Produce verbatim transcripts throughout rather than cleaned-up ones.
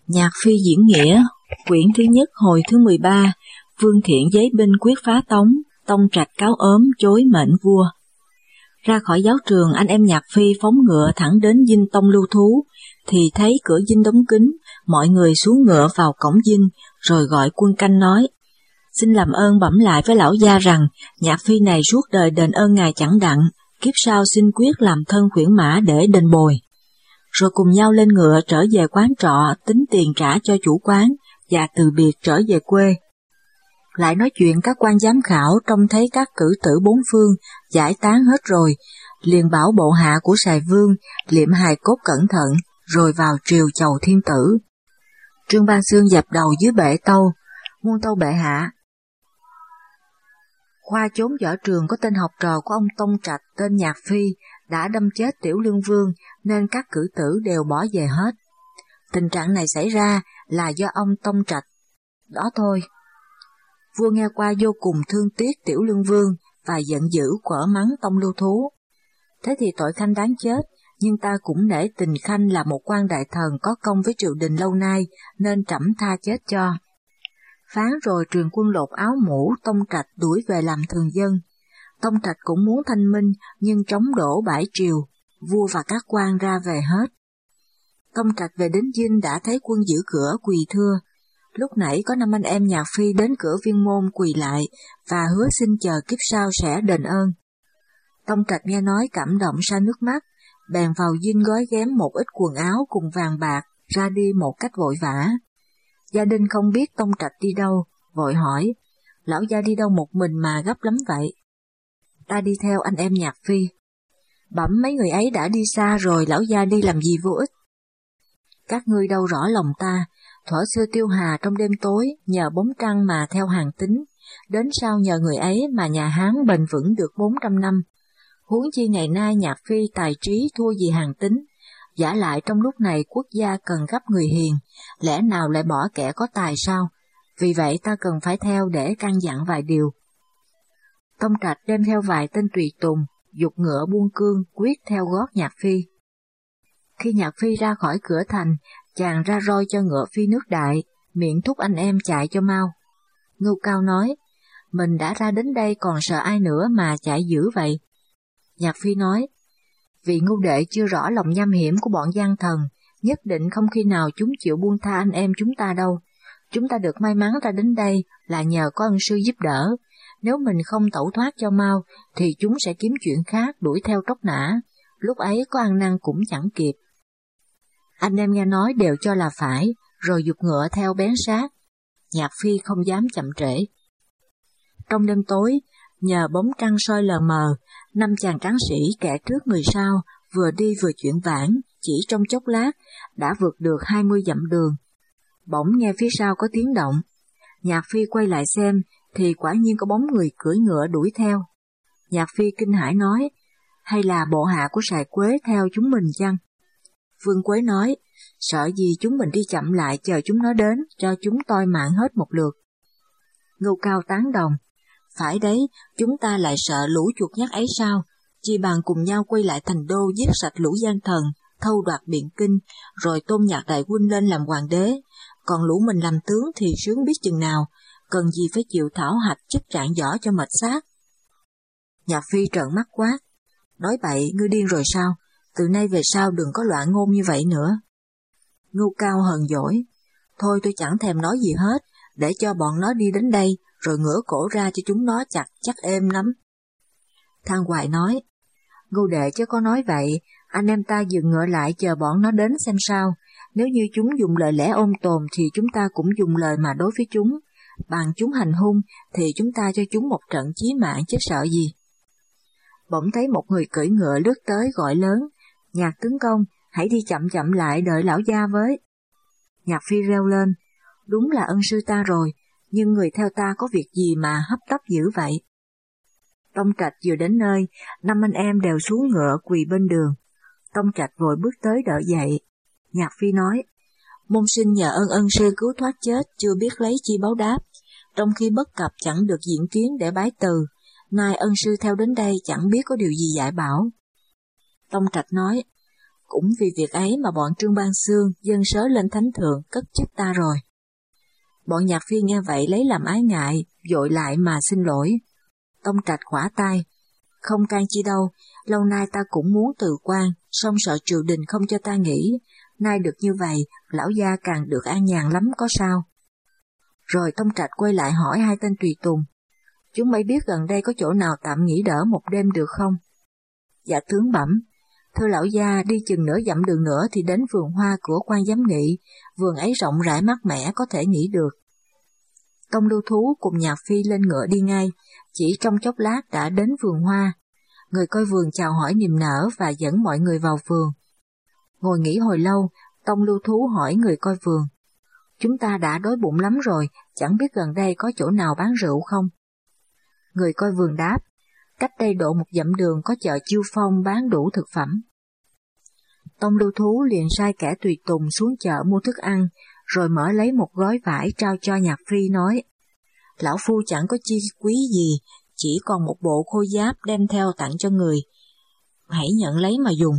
Nhạc phi diễn nghĩa, quyển thứ nhất hồi thứ mười ba, Vương Thiện giấy binh quyết phá Tống, Tông Trạch cáo ốm chối mệnh vua. Ra khỏi giáo trường, anh em Nhạc Phi phóng ngựa thẳng đến dinh Tông Lưu Thú, thì thấy cửa dinh đóng kín, mọi người xuống ngựa vào cổng dinh, rồi gọi quân canh nói: xin làm ơn bẩm lại với lão gia rằng, Nhạc Phi này suốt đời đền ơn ngài chẳng đặng, kiếp sau xin quyết làm thân khuyển mã để đền bồi. Rồi cùng nhau lên ngựa trở về quán trọ, tính tiền trả cho chủ quán, và từ biệt trở về quê. Lại nói chuyện các quan giám khảo trông thấy các cử tử bốn phương giải tán hết rồi, liền bảo bộ hạ của Sài Vương liệm hài cốt cẩn thận, rồi vào triều chầu thiên tử. Trương Ban Xương dập đầu dưới bệ tâu: muôn tâu bệ hạ. Khoa chốn võ trường có tên học trò của ông Tông Trạch tên Nhạc Phi đã đâm chết Tiểu Lương Vương, nên các cử tử đều bỏ về hết. Tình trạng này xảy ra là do ông Tông Trạch đó thôi. Vua nghe qua vô cùng thương tiếc Tiểu Lương Vương và giận dữ quở mắng Tông Lưu Thú. Thế thì tội Khanh đáng chết, nhưng ta cũng nể tình Khanh là một quan đại thần có công với triều đình lâu nay, nên trẫm tha chết cho. Phán rồi truyền quân lột áo mũ Tông Trạch đuổi về làm thường dân. Tông Trạch cũng muốn thanh minh, nhưng trống đổ bãi triều, vua và các quan ra về hết. Tông Trạch về đến dinh đã thấy quân giữ cửa quỳ thưa. Lúc nãy có năm anh em Nhạc Phi đến cửa viên môn quỳ lại và hứa xin chờ kiếp sau sẽ đền ơn. Tông Trạch nghe nói cảm động ra nước mắt, bèn vào dinh gói ghém một ít quần áo cùng vàng bạc, ra đi một cách vội vã. Gia đình không biết Tông Trạch đi đâu, vội hỏi: lão gia đi đâu một mình mà gấp lắm vậy? Ta đi theo anh em Nhạc Phi. Bẩm mấy người ấy đã đi xa rồi, lão gia đi làm gì vô ích? Các ngươi đâu rõ lòng ta, thuở xưa Tiêu Hà trong đêm tối nhờ bóng trăng mà theo hàng tính, đến sau nhờ người ấy mà nhà Hán bền vững được bốn trăm năm. Huống chi ngày nay Nhạc Phi tài trí thua gì hàng tính, giả lại trong lúc này quốc gia cần gấp người hiền, lẽ nào lại bỏ kẻ có tài sao? Vì vậy ta cần phải theo để căn dặn vài điều. Tông Trạch đem theo vài tên tùy tùng, giục ngựa buông cương quyết theo gót Nhạc Phi. Khi Nhạc Phi ra khỏi cửa thành, chàng ra roi cho ngựa phi nước đại, miệng thúc anh em chạy cho mau. Ngưu Cao nói: mình đã ra đến đây còn sợ ai nữa mà chạy dữ vậy? Nhạc Phi nói: vì Ngưu đệ chưa rõ lòng nham hiểm của bọn gian thần, nhất định không khi nào chúng chịu buông tha anh em chúng ta đâu. Chúng ta được may mắn ra đến đây là nhờ có ân sư giúp đỡ. Nếu mình không tẩu thoát cho mau, thì chúng sẽ kiếm chuyện khác đuổi theo tróc nã. Lúc ấy có ăn năn cũng chẳng kịp. Anh em nghe nói đều cho là phải, rồi giục ngựa theo bén sát. Nhạc Phi không dám chậm trễ. Trong đêm tối, nhờ bóng trăng soi lờ mờ, năm chàng tráng sĩ kẻ trước người sau vừa đi vừa chuyển vãn, chỉ trong chốc lát đã vượt được hai mươi dặm đường. Bỗng nghe phía sau có tiếng động. Nhạc Phi quay lại xem, thì quả nhiên có bóng người cưỡi ngựa đuổi theo. Nhạc Phi kinh hãi nói: hay là bộ hạ của Sài Quế theo chúng mình chăng? Vương Quế nói: sợ gì chúng mình đi chậm lại chờ chúng nó đến, cho chúng toi mạng hết một lượt. Ngưu Cao tán đồng: phải đấy, chúng ta lại sợ lũ chuột nhắt ấy sao? Chi bằng cùng nhau quay lại thành đô giết sạch lũ gian thần, thâu đoạt Biện Kinh, rồi tôn Nhạc đại huynh lên làm hoàng đế. Còn lũ mình làm tướng thì sướng biết chừng nào, cần gì phải chịu thảo hạch chức trạng võ cho mệt xác. Nhạc Phi trợn mắt quát: nói bậy, ngươi điên rồi sao? Từ nay về sau đừng có loạn ngôn như vậy nữa. Ngưu Cao hờn dỗi: thôi tôi chẳng thèm nói gì hết, để cho bọn nó đi đến đây, rồi ngửa cổ ra cho chúng nó chặt chắc êm lắm. Thang Hoài nói: Ngưu đệ chứ có nói vậy, anh em ta dừng ngựa lại chờ bọn nó đến xem sao. Nếu như chúng dùng lời lẽ ôn tồn thì chúng ta cũng dùng lời mà đối với chúng. Bằng chúng hành hung thì chúng ta cho chúng một trận chí mạng chứ sợ gì. Bỗng thấy một người cưỡi ngựa lướt tới gọi lớn: Nhạc tướng công, hãy đi chậm chậm lại đợi lão gia với. Nhạc Phi reo lên: đúng là ân sư ta rồi, nhưng người theo ta có việc gì mà hấp tấp dữ vậy? Tông Trạch vừa đến nơi, năm anh em đều xuống ngựa quỳ bên đường. Tông Trạch vội bước tới đỡ dậy. Nhạc Phi nói: môn sinh nhờ ơn ân sư cứu thoát chết, chưa biết lấy chi báo đáp, trong khi bất cập chẳng được diễn kiến để bái từ, nay ân sư theo đến đây chẳng biết có điều gì dạy bảo. Tông Trạch nói: Cũng vì việc ấy mà bọn Trương Ban Xương dâng sớ lên thánh thượng cất chức ta rồi. Bọn Nhạc Phi nghe vậy lấy làm ái ngại, vội lại mà xin lỗi. Tông Trạch khỏa tay, không can chi đâu, lâu nay ta cũng muốn từ quan, song sợ triều đình không cho ta nghỉ, nay được như vậy, lão gia càng được an nhàn lắm có sao. Rồi Tông Trạch quay lại hỏi hai tên tùy tùng, chúng mấy biết gần đây có chỗ nào tạm nghỉ đỡ một đêm được không? Dạ tướng bẩm, thưa lão gia, đi chừng nửa dặm đường nữa thì đến vườn hoa của quan giám nghị, vườn ấy rộng rãi mát mẻ có thể nghỉ được. Tông Lưu Thú cùng Nhạc Phi lên ngựa đi ngay, chỉ trong chốc lát đã đến vườn hoa. Người coi vườn chào hỏi niềm nở và dẫn mọi người vào vườn. Ngồi nghỉ hồi lâu, Tông Lưu Thú hỏi người coi vườn, chúng ta đã đói bụng lắm rồi, chẳng biết gần đây có chỗ nào bán rượu không? Người coi vườn đáp, cách đây độ một dặm đường có chợ Chiêu Phong bán đủ thực phẩm. Tông Lưu Thú liền sai kẻ tùy tùng xuống chợ mua thức ăn, rồi mở lấy một gói vải trao cho Nhạc Phi nói, lão phu chẳng có chi quý gì, chỉ còn một bộ khôi giáp đem theo tặng cho người, hãy nhận lấy mà dùng.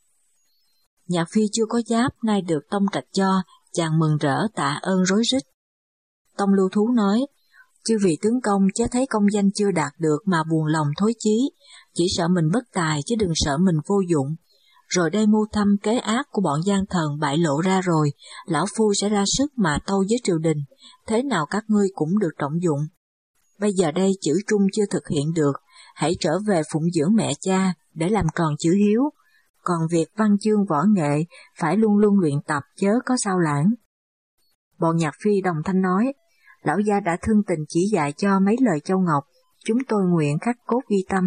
Nhạc Phi chưa có giáp, nay được Tông Trạch cho, chàng mừng rỡ tạ ơn rối rít. Tông Lưu Thú nói, chư vị tướng công chớ thấy công danh chưa đạt được mà buồn lòng thối chí, chỉ sợ mình bất tài chứ đừng sợ mình vô dụng. Rồi đây mưu thâm kế ác của bọn gian thần bại lộ ra rồi, lão phu sẽ ra sức mà tâu với triều đình, thế nào các ngươi cũng được trọng dụng. Bây giờ đây chữ trung chưa thực hiện được, hãy trở về phụng dưỡng mẹ cha để làm tròn chữ hiếu, còn việc văn chương võ nghệ phải luôn luôn luyện tập chớ có sao lãng. Bọn Nhạc Phi đồng thanh nói, lão gia đã thương tình chỉ dạy cho mấy lời châu ngọc, chúng tôi nguyện khắc cốt ghi tâm.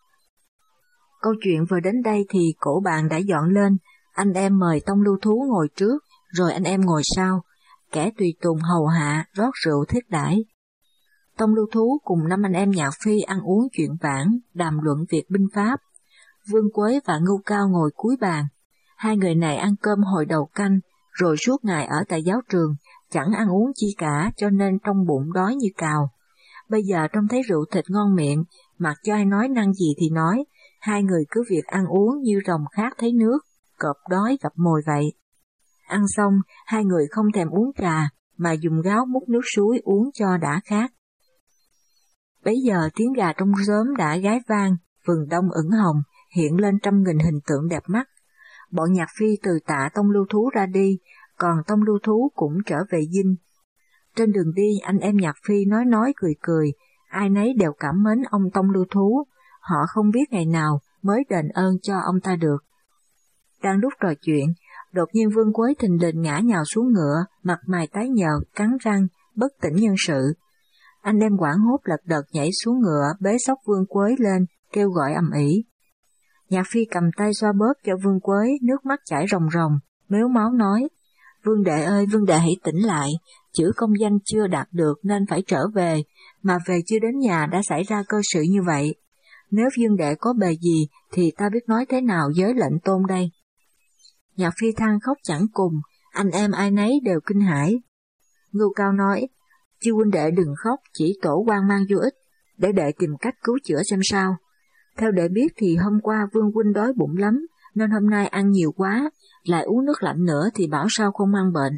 Câu chuyện vừa đến đây thì cổ bàn đã dọn lên, anh em mời Tông Lưu Thú ngồi trước, rồi anh em ngồi sau, kẻ tùy tùng hầu hạ rót rượu thiết đãi. Tông Lưu Thú cùng năm anh em Nhạc Phi ăn uống chuyện vãng, đàm luận việc binh pháp. Vương Quế và Ngưu Cao ngồi cuối bàn, hai người này ăn cơm hồi đầu canh, rồi suốt ngày ở tại giáo trường, chẳng ăn uống chi cả cho nên trong bụng đói như cào. Bây giờ trông thấy rượu thịt ngon miệng, mặc cho ai nói năng gì thì nói, hai người cứ việc ăn uống như rồng khát thấy nước, cọp đói gặp mồi vậy. Ăn xong, hai người không thèm uống trà, mà dùng gáo múc nước suối uống cho đã khát. Bấy giờ tiếng gà trong xóm đã gái vang, vườn đông ửng hồng, hiện lên trăm nghìn hình tượng đẹp mắt. Bọn Nhạc Phi từ tạ Tông Lưu Thú ra đi, còn Tông Lưu Thú cũng trở về dinh. Trên đường đi, anh em Nhạc Phi nói nói cười cười, ai nấy đều cảm mến ông Tông Lưu Thú, họ không biết ngày nào mới đền ơn cho ông ta được. Đang lúc trò chuyện, đột nhiên Vương Quế thình lình ngã nhào xuống ngựa, mặt mày tái nhợt, cắn răng, bất tỉnh nhân sự. Anh em hoảng hốt lật đật nhảy xuống ngựa, bế xốc Vương Quế lên, kêu gọi ầm ĩ. Nhạc Phi cầm tay xoa bóp cho Vương Quế, nước mắt chảy ròng ròng, mếu máu nói, Vương đệ ơi, Vương đệ hãy tỉnh lại, chữ công danh chưa đạt được nên phải trở về, mà về chưa đến nhà đã xảy ra cơ sự như vậy. Nếu Vương đệ có bề gì thì ta biết nói thế nào với lệnh tôn đây. Nhạc Phi than khóc chẳng cùng, anh em ai nấy đều kinh hãi. Ngưu Cao nói, chư huynh đệ đừng khóc, chỉ tổ hoang mang vô ích, để đệ tìm cách cứu chữa xem sao. Theo đệ biết thì hôm qua Vương huynh đói bụng lắm, nên hôm nay ăn nhiều quá, lại uống nước lạnh nữa thì bảo sao không mang bệnh.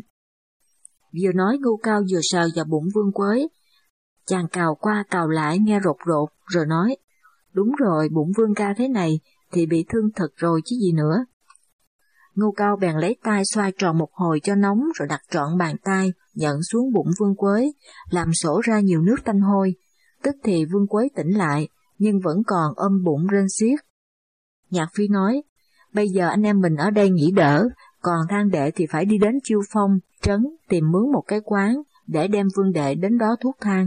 Vừa nói Ngưu Cao vừa sờ vào bụng Vương Quế. Chàng cào qua cào lại nghe rột rột, rồi nói, đúng rồi, bụng Vương ca thế này thì bị thương thật rồi chứ gì nữa. Ngưu Cao bèn lấy tay xoay tròn một hồi cho nóng rồi đặt trọn bàn tay, nhận xuống bụng Vương Quế, làm sổ ra nhiều nước tanh hôi. Tức thì Vương Quế tỉnh lại, nhưng vẫn còn ôm bụng rên xiết. Nhạc Phi nói, bây giờ anh em mình ở đây nghỉ đỡ, còn thang đệ thì phải đi đến Chiêu Phong, trấn, tìm mướn một cái quán, để đem Vương đệ đến đó thuốc thang.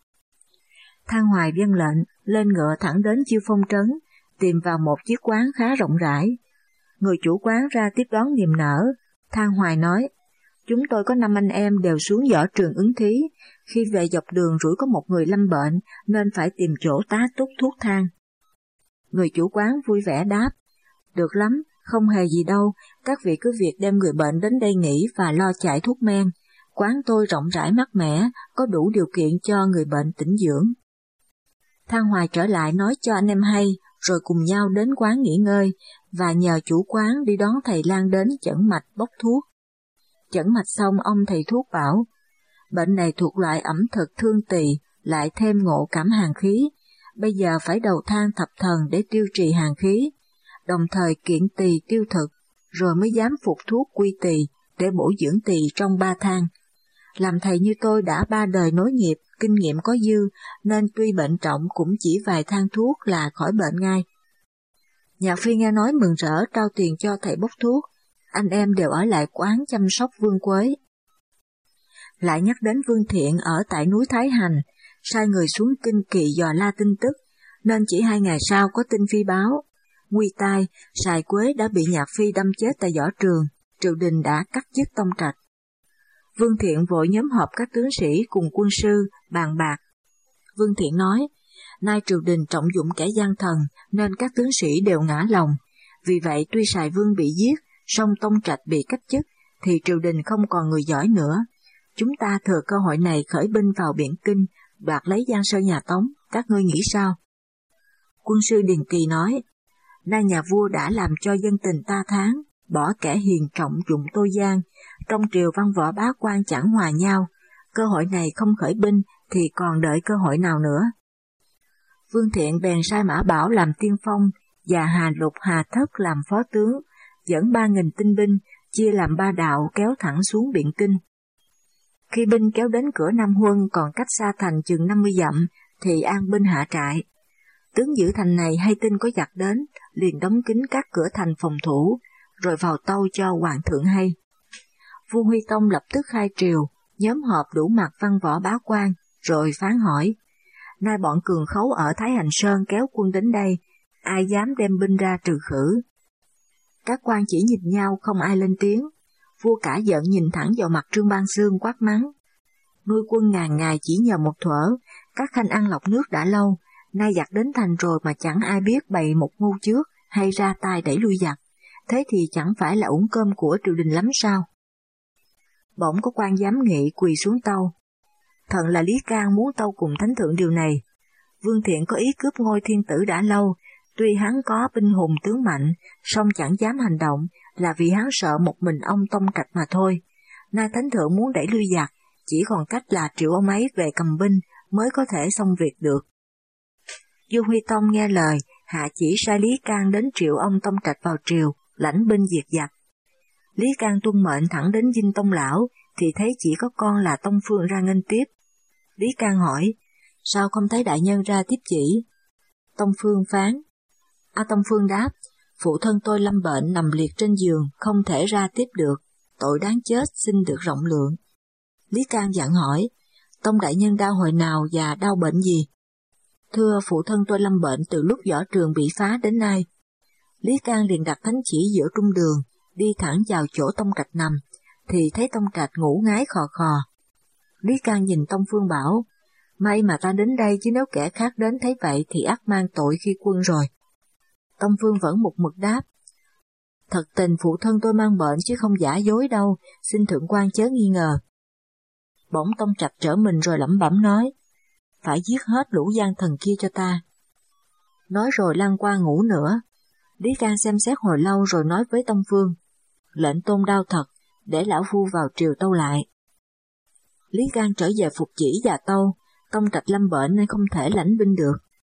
Thang Hoài vâng lệnh, lên ngựa thẳng đến Chiêu Phong trấn, tìm vào một chiếc quán khá rộng rãi. Người chủ quán ra tiếp đón niềm nở. Thang Hoài nói, chúng tôi có năm anh em đều xuống võ trường ứng thí, khi về dọc đường rủi có một người lâm bệnh nên phải tìm chỗ tá túc thuốc thang. Người chủ quán vui vẻ đáp, được lắm, không hề gì đâu, các vị cứ việc đem người bệnh đến đây nghỉ và lo chạy thuốc men. Quán tôi rộng rãi mát mẻ, có đủ điều kiện cho người bệnh tĩnh dưỡng. Thang Hoài trở lại nói cho anh em hay, rồi cùng nhau đến quán nghỉ ngơi và nhờ chủ quán đi đón thầy lang đến chẩn mạch bốc thuốc. Chẩn mạch xong ông thầy thuốc bảo, bệnh này thuộc loại ẩm thực thương tỳ, lại thêm ngộ cảm hàn khí, bây giờ phải đầu thang thập thần để tiêu trì hàn khí, đồng thời kiện tỳ tiêu thực, rồi mới dám phục thuốc quy tỳ để bổ dưỡng tỳ trong ba thang. Làm thầy như tôi đã ba đời nối nghiệp, kinh nghiệm có dư, nên tuy bệnh trọng cũng chỉ vài thang thuốc là khỏi bệnh ngay. Nhạc Phi nghe nói mừng rỡ trao tiền cho thầy bốc thuốc, anh em đều ở lại quán chăm sóc Vương Quế. Lại nhắc đến Vương Thiện ở tại núi Thái Hành, sai người xuống Kinh Kỳ dò la tin tức, nên chỉ hai ngày sau có tin phi báo. Nguy tai, Sài Quế đã bị Nhạc Phi đâm chết tại võ trường, triều đình đã cắt dứt tông trạch. Vương Thiện vội nhóm họp các tướng sĩ cùng quân sư, bàn bạc. Vương Thiện nói, nay triều đình trọng dụng kẻ gian thần nên các tướng sĩ đều ngã lòng, vì vậy tuy Sài Vương bị giết, song tông trạch bị cách chức, thì triều đình không còn người giỏi nữa. Chúng ta thừa cơ hội này khởi binh vào Biện Kinh, đoạt lấy Giang Sơn nhà Tống, các ngươi nghĩ sao? Quân sư Điền Kỳ nói, nay nhà vua đã làm cho dân tình ta tháng, bỏ kẻ hiền trọng dụng Tô Giang, trong triều văn võ bá quan chẳng hòa nhau, cơ hội này không khởi binh thì còn đợi cơ hội nào nữa. Vương Thiện bèn sai Mã Bảo làm tiên phong và Hà Lục Hà Thất làm phó tướng, dẫn ba nghìn tinh binh, chia làm ba đạo kéo thẳng xuống Biện Kinh. Khi binh kéo đến cửa Nam Huân còn cách xa thành chừng năm mươi dặm, thì an binh hạ trại. Tướng giữ thành này hay tin có giặc đến, liền đóng kín các cửa thành phòng thủ, rồi vào tâu cho hoàng thượng hay. Vua Huy Tông lập tức khai triều, nhóm họp đủ mặt văn võ bá quan, rồi phán hỏi, nay bọn cường khấu ở Thái Hành Sơn kéo quân đến đây, ai dám đem binh ra trừ khử? Các quan chỉ nhìn nhau không ai lên tiếng. Vua cả giận nhìn thẳng vào mặt Trương Bang Xương quát mắng. Nuôi quân ngàn ngày chỉ nhờ một thuở, các khanh ăn lọc nước đã lâu, nay giặc đến thành rồi mà chẳng ai biết bày một mưu trước hay ra tay đẩy lui giặc, thế thì chẳng phải là uổng cơm của triều đình lắm sao? Bỗng có quan giám nghị quỳ xuống tâu. Thần là Lý Can muốn tâu cùng thánh thượng điều này. Vương Thiện có ý cướp ngôi thiên tử đã lâu, tuy hắn có binh hùng tướng mạnh, song chẳng dám hành động, là vì hắn sợ một mình ông tông trạch mà thôi. Nay thánh thượng muốn đẩy lui giặc, chỉ còn cách là triệu ông ấy về cầm binh mới có thể xong việc được. Vua Huy Tông nghe lời, hạ chỉ sai Lý Can đến triệu ông tông trạch vào triều, lãnh binh diệt giặc. Lý Can tuân mệnh thẳng đến dinh tông lão, thì thấy chỉ có con là Tông Phương ra nghênh tiếp. Lý Can hỏi, sao không thấy đại nhân ra tiếp chỉ? Tông Phương phán. A Tông Phương đáp, phụ thân tôi lâm bệnh nằm liệt trên giường, không thể ra tiếp được, tội đáng chết xin được rộng lượng. Lý Can dặn hỏi, Tông đại nhân đau hồi nào và đau bệnh gì? Thưa phụ thân tôi lâm bệnh từ lúc võ trường bị phá đến nay. Lý Can liền đặt thánh chỉ giữa trung đường, đi thẳng vào chỗ Tông Trạch nằm, thì thấy Tông Trạch ngủ ngái khò khò. Lý Can nhìn Tông Phương bảo, may mà ta đến đây chứ nếu kẻ khác đến thấy vậy thì ắt mang tội khi quân rồi. Tông Phương vẫn một mực đáp, thật tình phụ thân tôi mang bệnh chứ không giả dối đâu, xin thượng quan chớ nghi ngờ. Bỗng Tông Trạch trở mình rồi lẩm bẩm nói, phải giết hết lũ gian thần kia cho ta. Nói rồi lăn qua ngủ nữa. Lý Can xem xét hồi lâu rồi nói với Tông Phương, lệnh tôn đao thật, để lão phu vào triều tâu lại. Lý Can trở về phục chỉ và tâu, Tông Trạch lâm bệnh nên không thể lãnh binh được.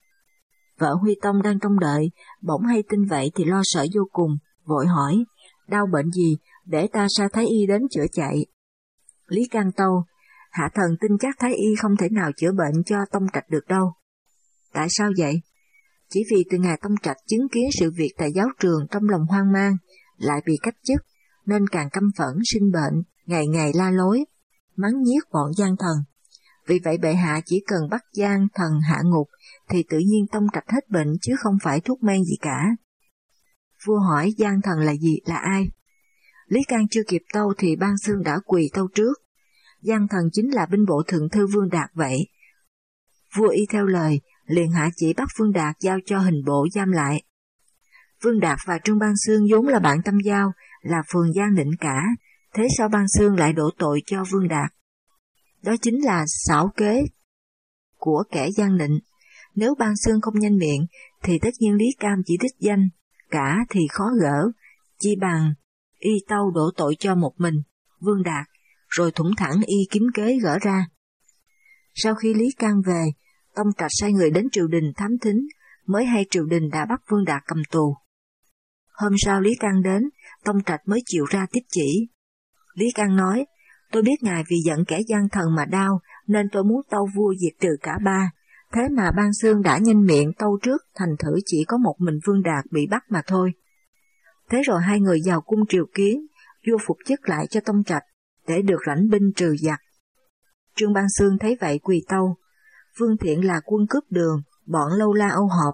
Vợ Huy Tông đang trông đợi, bỗng hay tin vậy thì lo sợ vô cùng, vội hỏi, đau bệnh gì, để ta sai Thái Y đến chữa chạy. Lý Can tâu, hạ thần tin chắc Thái Y không thể nào chữa bệnh cho Tông Trạch được đâu. Tại sao vậy? Chỉ vì từ ngày Tông Trạch chứng kiến sự việc tại giáo trường trong lòng hoang mang, lại bị cách chức, nên càng căm phẫn sinh bệnh, ngày ngày la lối, mắng nhiếc bọn gian thần. Vì vậy bệ hạ chỉ cần bắt gian thần hạ ngục, thì tự nhiên Tông Trạch hết bệnh chứ không phải thuốc men gì cả. Vua hỏi gian thần là gì, là ai? Lý Can chưa kịp tâu thì Ban Xương đã quỳ tâu trước. Gian thần chính là binh bộ thượng thư Vương Đạt vậy. Vua y theo lời, liền hạ chỉ bắt Vương Đạt giao cho hình bộ giam lại. Vương Đạt và Trương Ban Xương vốn là bạn tâm giao, là phường gian định cả, thế sao Ban Xương lại đổ tội cho Vương Đạt? Đó chính là xảo kế của kẻ gian định. Nếu Ban Xương không nhanh miệng, thì tất nhiên Lý Cam chỉ đích danh, cả thì khó gỡ, chi bằng y tâu đổ tội cho một mình, Vương Đạt, rồi thủng thẳng y kiếm kế gỡ ra. Sau khi Lý Cam về, Tông Trạch sai người đến triều đình thám thính, mới hay triều đình đã bắt Vương Đạt cầm tù. Hôm sau Lý Cam đến, Tông Trạch mới chịu ra tiếp chỉ. Lý Cam nói, tôi biết ngài vì giận kẻ gian thần mà đau, nên tôi muốn tâu vua diệt trừ cả ba. Thế mà Ban Xương đã nhanh miệng tâu trước, thành thử chỉ có một mình Vương Đạt bị bắt mà thôi. Thế rồi hai người vào cung triều kiến, vua phục chức lại cho Tông Trạch, để được rảnh binh trừ giặc. Trương Ban Xương thấy vậy quỳ tâu, Vương Thiện là quân cướp đường, bọn lâu la âu họp.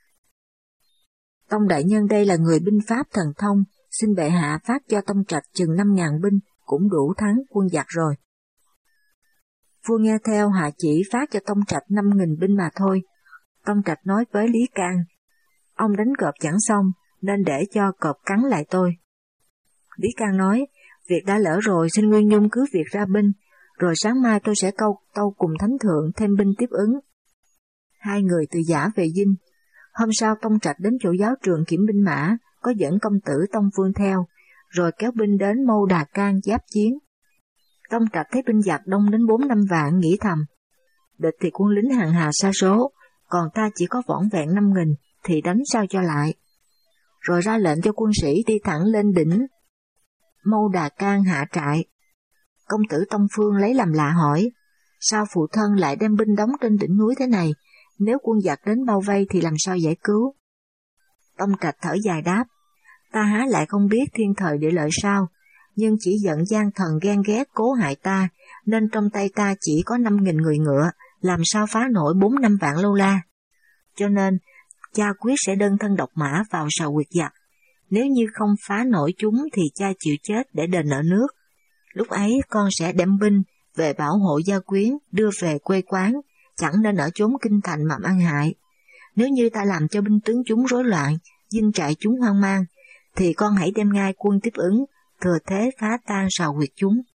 Tông đại nhân đây là người binh pháp thần thông, xin bệ hạ phát cho Tông Trạch chừng năm ngàn binh, cũng đủ thắng quân giặc rồi. Vua nghe theo hạ chỉ phát cho Tông Trạch năm nghìn binh mà thôi. Tông Trạch nói với Lý Can, ông đánh cọp chẳng xong, nên để cho cọp cắn lại tôi. Lý Can nói, việc đã lỡ rồi, xin Nguyên Nhung cứ việc ra binh, rồi sáng mai tôi sẽ câu tâu cùng thánh thượng thêm binh tiếp ứng. Hai người từ Giã về Dinh. Hôm sau Tông Trạch đến chỗ giáo trường kiểm binh mã, có dẫn công tử Tông Vương theo, rồi kéo binh đến Mâu Đà Can giáp chiến. Tông Trạch thấy binh giặc đông đến bốn năm vạn, nghĩ thầm, địch thì quân lính hàng hà sa số, còn ta chỉ có vỏn vẹn năm nghìn, thì đánh sao cho lại. Rồi ra lệnh cho quân sĩ đi thẳng lên đỉnh Mâu Đà Can hạ trại. Công tử Tông Phương lấy làm lạ hỏi, sao phụ thân lại đem binh đóng trên đỉnh núi thế này, nếu quân giặc đến bao vây thì làm sao giải cứu? Tông Trạch thở dài đáp, ta há lại không biết thiên thời địa lợi sao, nhưng chỉ giận gian thần ghen ghét cố hại ta, nên trong tay ta chỉ có năm nghìn người ngựa, làm sao phá nổi bốn năm vạn lâu la. Cho nên, cha quyết sẽ đơn thân độc mã vào sào quyệt giặc. Nếu như không phá nổi chúng thì cha chịu chết để đền nợ nước. Lúc ấy con sẽ đem binh về bảo hộ gia quyến, đưa về quê quán, chẳng nên ở chốn kinh thành mà ăn hại. Nếu như ta làm cho binh tướng chúng rối loạn, dinh trại chúng hoang mang, thì con hãy đem ngay quân tiếp ứng, thừa thế phá tan sào quyệt chúng.